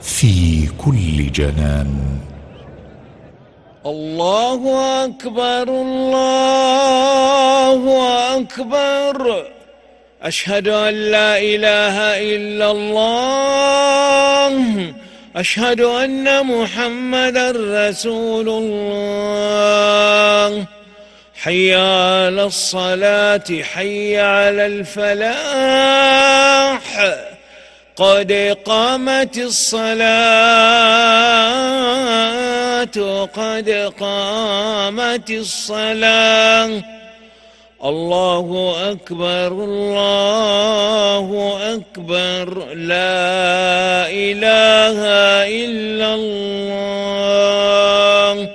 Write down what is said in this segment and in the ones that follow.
في كل جنان. الله أكبر الله أكبر، أشهد أن لا إله إلا الله، أشهد أن محمدا رسول الله. حي على الصلاة حي على الفلاح، قد قامت الصلاة قد قامت الصلاة. الله أكبر الله أكبر، لا إله إلا الله.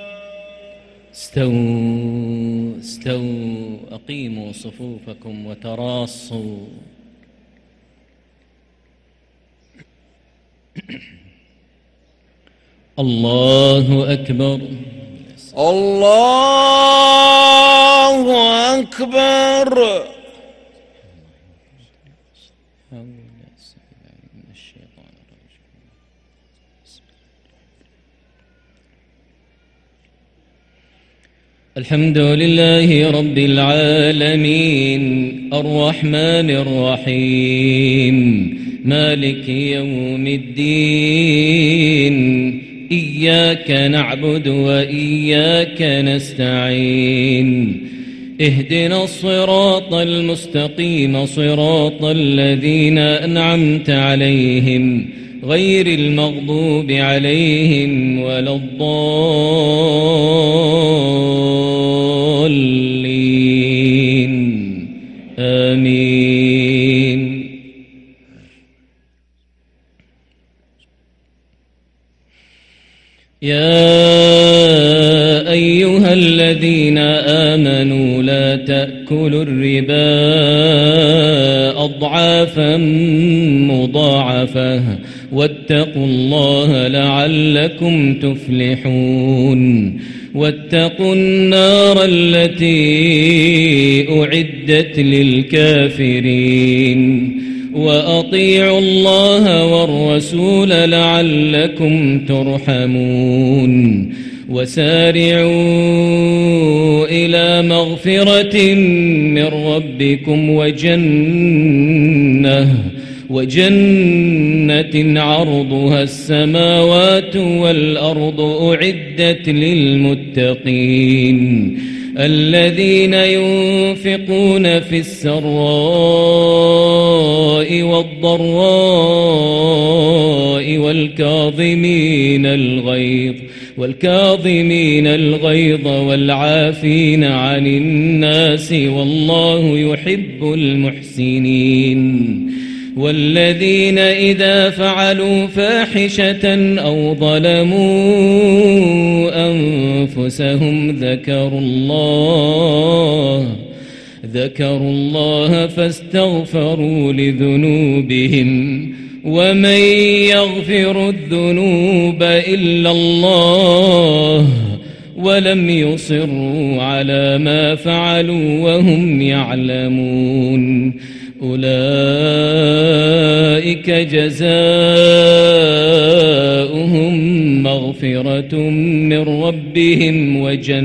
استووا أقيموا صفوفكم وتراصوا. الله أكبر الله أكبر. الحمد لله رب العالمين، الرحمن الرحيم، مالك يوم الدين. إياك نعبد وإياك نستعين، اهدنا الصراط المستقيم، صراط الذين أنعمت عليهم غير المغضوب عليهم ولا الضالين. آمين. يا أيها الذين آمنوا لا تأكلوا الربا أضعافا مضاعفة، واتقوا الله لعلكم تفلحون. واتقوا النار التي أعدت للكافرين، وأطيعوا الله والرسول لعلكم ترحمون. وسارعوا إلى مغفرة من ربكم وجنة عرضها السماوات والأرض أعدت للمتقين، الذين ينفقون في السراء والضراء والكاظمين الغيظ والعافين عن الناس، والله يحب المحسنين. والذين إذا فعلوا فاحشة أو ظلموا أنفسهم ذكروا الله فاستغفروا لذنوبهم، ومن يغفر الذنوب إلا الله، ولم يصروا على ما فعلوا وهم يعلمون. أولئك جزاؤهم مغفرة من ربهم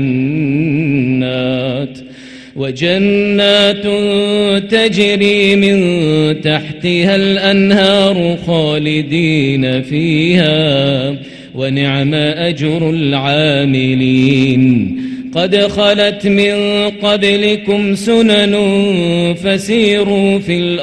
وجنات تجري من تحتها الأنهار خالدين فيها، ونعم أجر العاملين. قد خلت من قبلكم سنن فسيروا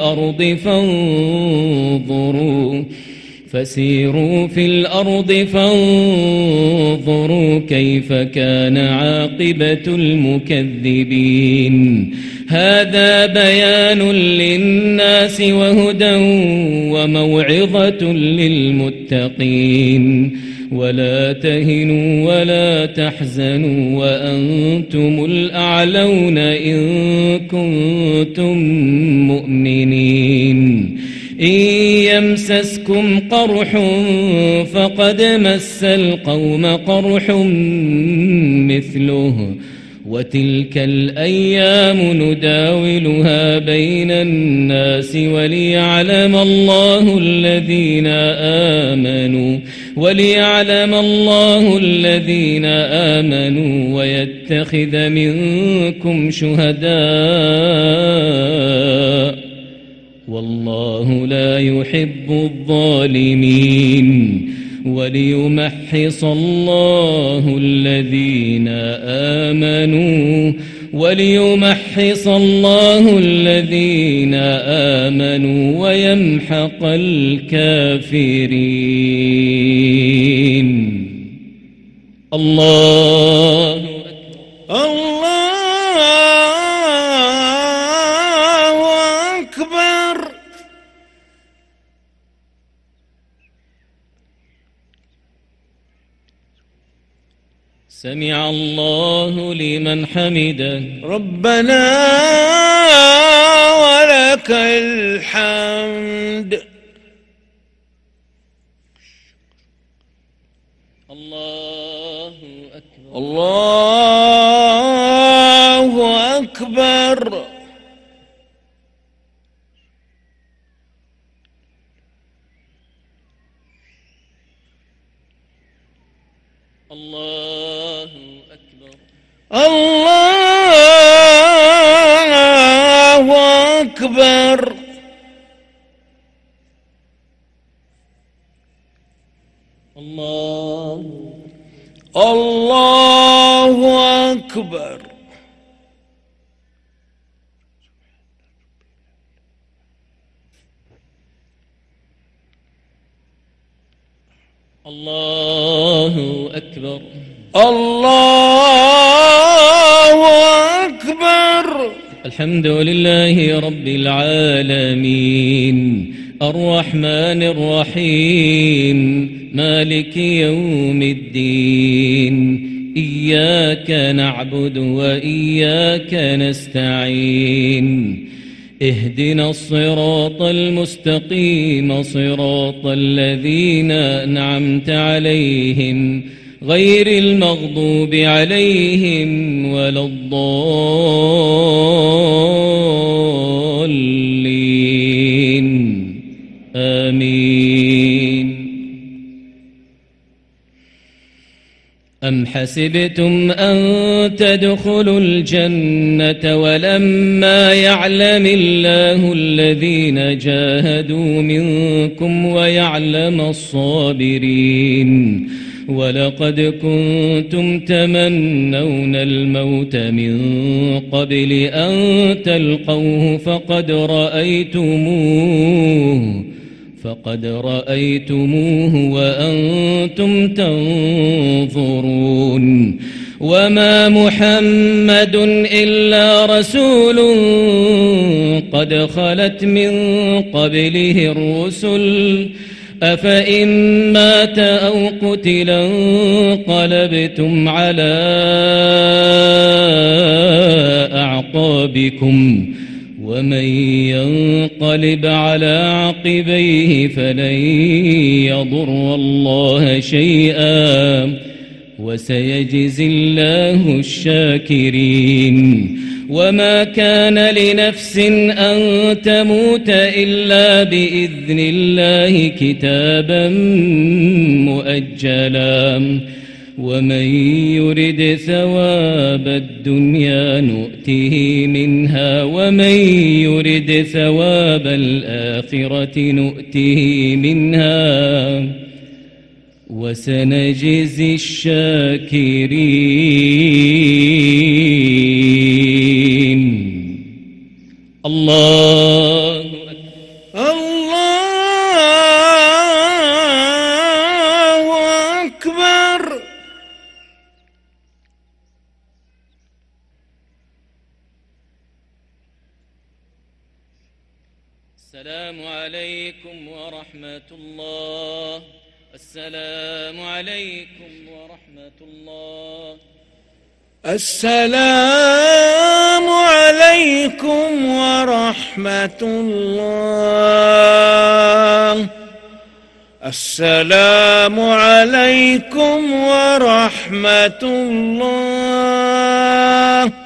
في الأرض فانظروا كيف كان عاقبة المكذبين. هذا بيان للناس وهدى وموعظة للمتقين. ولا تهنوا ولا تحزنوا وأنتم الأعلون إن كنتم مؤمنين. إن يمسسكم قرح فقد مس القوم قرح مثله، وتلك الأيام نداولها بين الناس وليعلم الله الذين آمنوا ويتخذ منكم شهداء والله لا يحب الظالمين وليمحص الله الذين آمنوا ويمحق الكافرين. الله أكبر. سمع الله لمن حمده. ربنا ولك الحمد. الله أكبر. الله أكبر. الله أكبر. الله أكبر. الله أكبر. الله أكبر. الله أكبر. الحمد لله رب العالمين الرحمن الرحيم مالك يوم الدين إياك نعبد وإياك نستعين اهدنا الصراط المستقيم صراط الذين أنعمت عليهم غير المغضوب عليهم ولا الضالين آمين. أم حسبتم أن تدخلوا الجنة ولما يعلم الله الذين جاهدوا منكم ويعلم الصابرين ولقد كنتم تمنون الموت من قبل أن تلقوه فقد رأيتموه وأنتم تنظرون وما محمد إلا رسول قد خلت من قبله الرسل أفإن مات أو قتلا انقلبتم على أعقابكم ومن ينقلب على عقبيه فلن يضر الله شيئا وسيجزي الله الشاكرين. وما كان لنفس أن تموت إلا بإذن الله كتابا مؤجلا ومن يرد ثواب الدنيا نؤته منها ومن يرد ثواب الآخرة نؤته منها وسنجزي الشاكرين. الله أكبر. السلام عليكم ورحمة الله. السلام عليكم ورحمة الله. السلام عليكم ورحمة الله. السلام عليكم ورحمة الله.